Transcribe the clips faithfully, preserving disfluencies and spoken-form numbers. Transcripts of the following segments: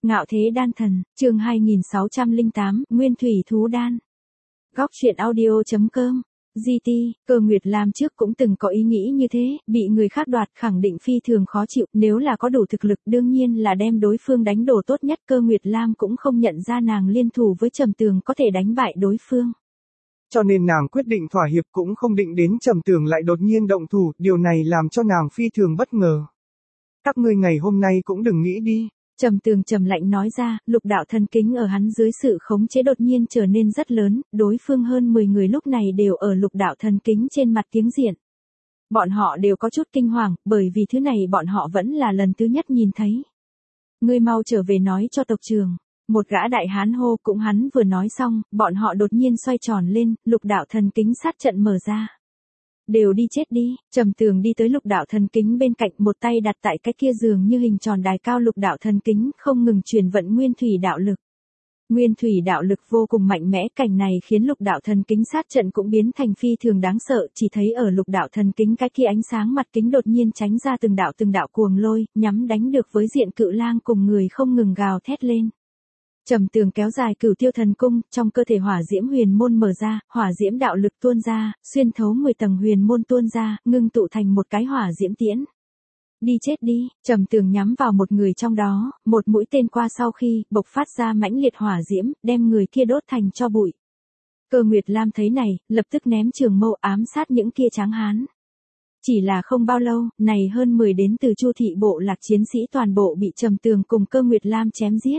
Ngạo thế đan thần, chương hai nghìn sáu trăm lẻ tám, Nguyên thủy thú đan. Góc truyện audio chấm com. giê tê, Cơ Nguyệt Lam trước cũng từng có ý nghĩ như thế, bị người khác đoạt khẳng định phi thường khó chịu, nếu là có đủ thực lực đương nhiên là đem đối phương đánh đổ tốt nhất. Cơ Nguyệt Lam cũng không nhận ra nàng liên thủ với Trầm Tường có thể đánh bại đối phương. Cho nên nàng quyết định thỏa hiệp, cũng không định đến Trầm Tường lại đột nhiên động thủ, điều này làm cho nàng phi thường bất ngờ. Các ngươi ngày hôm nay cũng đừng nghĩ đi. Trầm Tường trầm lạnh nói ra, lục đạo thần kính ở hắn dưới sự khống chế đột nhiên trở nên rất lớn, đối phương hơn mười người lúc này đều ở lục đạo thần kính trên mặt tiếng diện. Bọn họ đều có chút kinh hoàng, bởi vì thứ này bọn họ vẫn là lần thứ nhất nhìn thấy. Ngươi mau trở về nói cho tộc trưởng. Một gã đại hán hô, cũng hắn vừa nói xong, bọn họ đột nhiên xoay tròn lên, lục đạo thần kính sát trận mở ra. Đều đi chết đi. Trầm Tường đi tới lục đạo thần kính bên cạnh, một tay đặt tại cái kia giường như hình tròn đài cao lục đạo thần kính, không ngừng truyền vận nguyên thủy đạo lực. Nguyên thủy đạo lực vô cùng mạnh mẽ, cảnh này khiến lục đạo thần kính sát trận cũng biến thành phi thường đáng sợ, chỉ thấy ở lục đạo thần kính cái kia ánh sáng mặt kính đột nhiên tránh ra từng đạo từng đạo cuồng lôi, nhắm đánh được với diện cự lang cùng người không ngừng gào thét lên. Trầm Tường kéo dài Cửu Tiêu Thần Cung, trong cơ thể hỏa diễm huyền môn mở ra, hỏa diễm đạo lực tuôn ra, xuyên thấu mười tầng huyền môn tuôn ra, ngưng tụ thành một cái hỏa diễm tiễn. Đi chết đi. Trầm Tường nhắm vào một người trong đó, một mũi tên qua sau khi bộc phát ra mãnh liệt hỏa diễm, đem người kia đốt thành tro bụi. Cơ Nguyệt Lam thấy này, lập tức ném trường mâu ám sát những kia tráng hán. Chỉ là không bao lâu, này hơn mười đến từ Chu thị bộ lạc chiến sĩ toàn bộ bị Trầm Tường cùng Cơ Nguyệt Lam chém giết.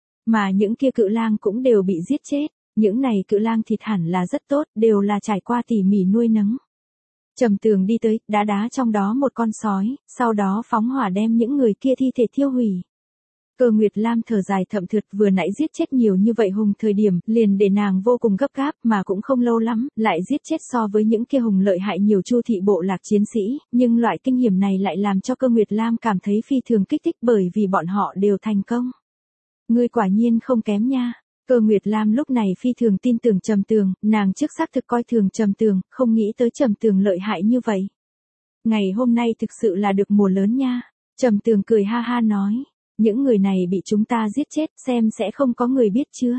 Mà những kia cự lang cũng đều bị giết chết, những này cự lang thịt hẳn là rất tốt, đều là trải qua tỉ mỉ nuôi nấng. Trầm Tường đi tới, đá đá trong đó một con sói, sau đó phóng hỏa đem những người kia thi thể thiêu hủy. Cơ Nguyệt Lam thở dài thậm thượt, vừa nãy giết chết nhiều như vậy hùng thời điểm, liền để nàng vô cùng gấp gáp, mà cũng không lâu lắm, lại giết chết so với những kia hùng lợi hại nhiều Chu thị bộ lạc chiến sĩ, nhưng loại kinh hiểm này lại làm cho Cơ Nguyệt Lam cảm thấy phi thường kích thích bởi vì bọn họ đều thành công. Ngươi quả nhiên không kém nha. Cơ Nguyệt Lam lúc này phi thường tin tưởng Trầm Tường, nàng trước xác thực coi thường Trầm Tường, không nghĩ tới Trầm Tường lợi hại như vậy. Ngày hôm nay thực sự là được mùa lớn nha. Trầm Tường cười ha ha nói, những người này bị chúng ta giết chết, xem sẽ không có người biết chưa?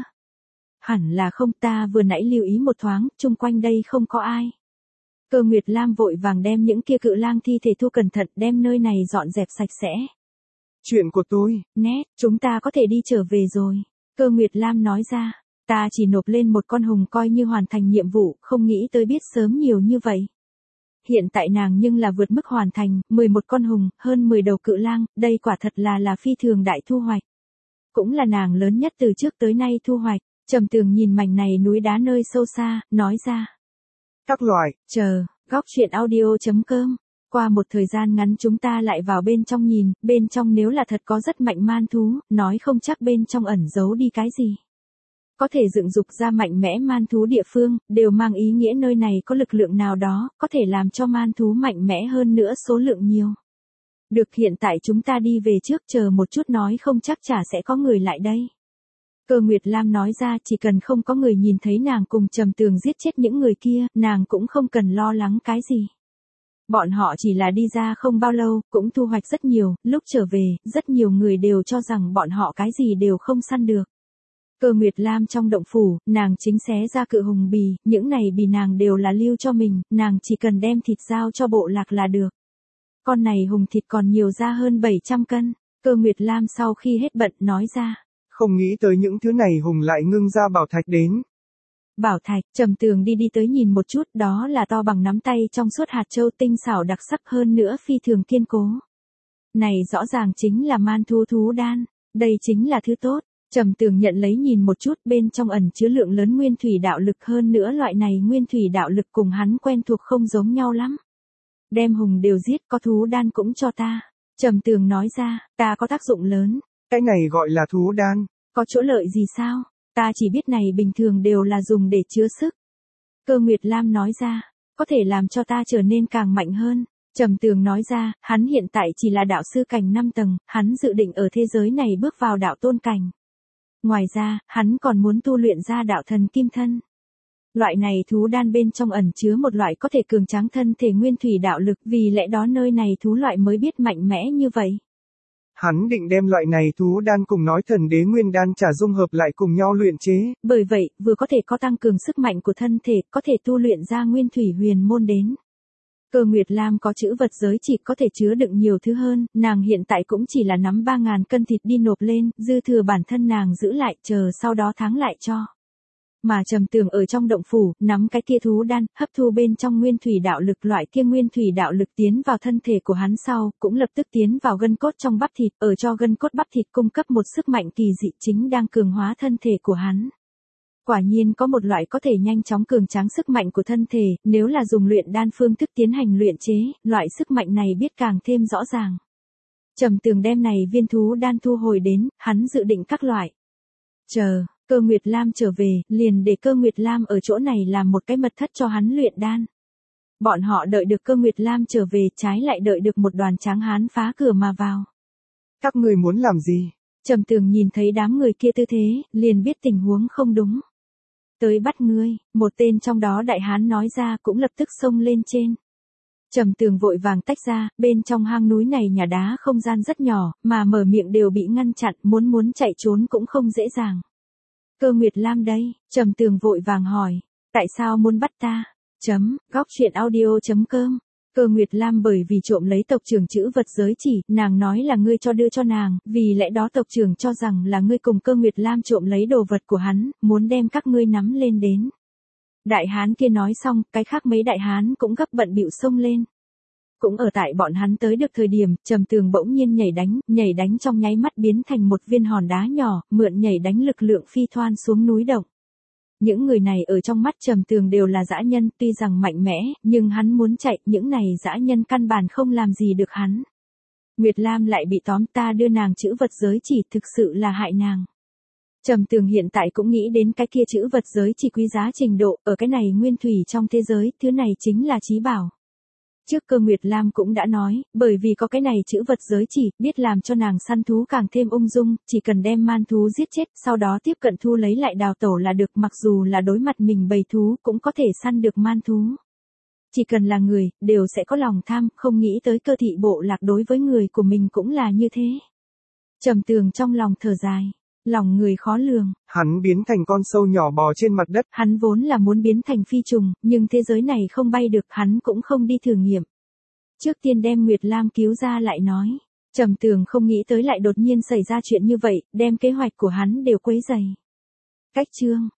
Hẳn là không, ta vừa nãy lưu ý một thoáng, chung quanh đây không có ai. Cơ Nguyệt Lam vội vàng đem những kia cự lang thi thể thu cẩn thận, đem nơi này dọn dẹp sạch sẽ. Chuyện của tôi, nét, chúng ta có thể đi trở về rồi. Cơ Nguyệt Lam nói ra, ta chỉ nộp lên một con hùng coi như hoàn thành nhiệm vụ, không nghĩ tới biết sớm nhiều như vậy. Hiện tại nàng nhưng là vượt mức hoàn thành, mười một con hùng, hơn mười đầu cự lang, đây quả thật là là phi thường đại thu hoạch. Cũng là nàng lớn nhất từ trước tới nay thu hoạch. Trầm Tường nhìn mảnh này núi đá nơi sâu xa, nói ra. Các loại, chờ, góc truyện audio chấm com. Qua một thời gian ngắn chúng ta lại vào bên trong nhìn, bên trong nếu là thật có rất mạnh man thú, nói không chắc bên trong ẩn giấu đi cái gì. Có thể dựng dục ra mạnh mẽ man thú địa phương, đều mang ý nghĩa nơi này có lực lượng nào đó, có thể làm cho man thú mạnh mẽ hơn nữa số lượng nhiều. Được, hiện tại chúng ta đi về trước, chờ một chút nói không chắc chả sẽ có người lại đây. Cơ Nguyệt Lam nói ra, chỉ cần không có người nhìn thấy nàng cùng Trầm Tường giết chết những người kia, nàng cũng không cần lo lắng cái gì. Bọn họ chỉ là đi ra không bao lâu, cũng thu hoạch rất nhiều, lúc trở về, rất nhiều người đều cho rằng bọn họ cái gì đều không săn được. Cơ Nguyệt Lam trong động phủ, nàng chính xé ra cự hùng bì, những này bì nàng đều là lưu cho mình, nàng chỉ cần đem thịt giao cho bộ lạc là được. Con này hùng thịt còn nhiều ra hơn bảy trăm cân, Cơ Nguyệt Lam sau khi hết bận nói ra. Không nghĩ tới những thứ này hùng lại ngưng ra bảo thạch đến. Bảo thạch. Trầm Tường đi đi tới nhìn một chút, đó là to bằng nắm tay trong suốt hạt châu tinh xảo đặc sắc hơn nữa phi thường kiên cố. Này rõ ràng chính là man thú thú đan, đây chính là thứ tốt. Trầm Tường nhận lấy nhìn một chút, bên trong ẩn chứa lượng lớn nguyên thủy đạo lực, hơn nữa loại này nguyên thủy đạo lực cùng hắn quen thuộc không giống nhau lắm. Đem hùng đều giết, có thú đan cũng cho ta. Trầm Tường nói ra, ta có tác dụng lớn. Cái này gọi là thú đan. Có chỗ lợi gì sao? Ta chỉ biết này bình thường đều là dùng để chứa sức. Cơ Nguyệt Lam nói ra, có thể làm cho ta trở nên càng mạnh hơn. Trầm Tường nói ra, hắn hiện tại chỉ là đạo sư cảnh năm tầng, hắn dự định ở thế giới này bước vào đạo tôn cảnh. Ngoài ra, hắn còn muốn tu luyện ra đạo thần kim thân. Loại này thú đan bên trong ẩn chứa một loại có thể cường tráng thân thể nguyên thủy đạo lực, vì lẽ đó nơi này thú loại mới biết mạnh mẽ như vậy. Hắn định đem loại này thú đan cùng nói thần đế nguyên đan trả dung hợp lại cùng nhau luyện chế. Bởi vậy, vừa có thể có tăng cường sức mạnh của thân thể, có thể tu luyện ra nguyên thủy huyền môn đến. Cơ Nguyệt Lam có chữ vật giới chỉ có thể chứa đựng nhiều thứ hơn, nàng hiện tại cũng chỉ là nắm ba ngàn cân thịt đi nộp lên, dư thừa bản thân nàng giữ lại chờ sau đó thắng lại cho. Mà Trầm Tường ở trong động phủ, nắm cái kia thú đan, hấp thu bên trong nguyên thủy đạo lực, loại kia nguyên thủy đạo lực tiến vào thân thể của hắn sau, cũng lập tức tiến vào gân cốt trong bắp thịt, ở cho gân cốt bắp thịt cung cấp một sức mạnh kỳ dị chính đang cường hóa thân thể của hắn. Quả nhiên có một loại có thể nhanh chóng cường tráng sức mạnh của thân thể, nếu là dùng luyện đan phương thức tiến hành luyện chế, loại sức mạnh này biết càng thêm rõ ràng. Trầm Tường đem này viên thú đan thu hồi đến, hắn dự định các loại. Chờ, Cơ Nguyệt Lam trở về, liền để Cơ Nguyệt Lam ở chỗ này làm một cái mật thất cho hắn luyện đan. Bọn họ đợi được Cơ Nguyệt Lam trở về, trái lại đợi được một đoàn tráng hán phá cửa mà vào. Các người muốn làm gì? Trầm Tường nhìn thấy đám người kia tư thế, liền biết tình huống không đúng. Tới bắt ngươi, một tên trong đó đại hán nói ra, cũng lập tức xông lên trên. Trầm Tường vội vàng tách ra, bên trong hang núi này nhà đá không gian rất nhỏ, mà mở miệng đều bị ngăn chặn, muốn muốn chạy trốn cũng không dễ dàng. Cơ Nguyệt Lam đây, Trầm Tường vội vàng hỏi, tại sao muốn bắt ta? Chấm, góc truyện audio chấm com. Cơ Nguyệt Lam bởi vì trộm lấy tộc trưởng chữ vật giới chỉ, nàng nói là ngươi cho đưa cho nàng, vì lẽ đó tộc trưởng cho rằng là ngươi cùng Cơ Nguyệt Lam trộm lấy đồ vật của hắn, muốn đem các ngươi nắm lên đến. Đại hán kia nói xong, cái khác mấy đại hán cũng gấp bận bịu xông lên. Cũng ở tại bọn hắn tới được thời điểm, Trầm Tường bỗng nhiên nhảy đánh, nhảy đánh trong nháy mắt biến thành một viên hòn đá nhỏ, mượn nhảy đánh lực lượng phi thoan xuống núi động. Những người này ở trong mắt Trầm Tường đều là dã nhân, tuy rằng mạnh mẽ, nhưng hắn muốn chạy, những này dã nhân căn bản không làm gì được hắn. Nguyệt Lam lại bị tóm, ta đưa nàng chữ vật giới chỉ, thực sự là hại nàng. Trầm Tường hiện tại cũng nghĩ đến cái kia chữ vật giới chỉ quý giá trình độ, ở cái này nguyên thủy trong thế giới, thứ này chính là chí bảo. Trước Cơ Nguyệt Lam cũng đã nói, bởi vì có cái này chữ vật giới chỉ, biết làm cho nàng săn thú càng thêm ung dung, chỉ cần đem man thú giết chết, sau đó tiếp cận thu lấy lại đào tẩu là được, mặc dù là đối mặt mình bầy thú, cũng có thể săn được man thú. Chỉ cần là người, đều sẽ có lòng tham, không nghĩ tới Cơ thị bộ lạc đối với người của mình cũng là như thế. Trầm Tường trong lòng thở dài. Lòng người khó lường. Hắn biến thành con sâu nhỏ bò trên mặt đất. Hắn vốn là muốn biến thành phi trùng, nhưng thế giới này không bay được, hắn cũng không đi thử nghiệm. Trước tiên đem Nguyệt Lam cứu ra lại nói. Trầm Tường không nghĩ tới lại đột nhiên xảy ra chuyện như vậy, đem kế hoạch của hắn đều quấy rầy. Cách chương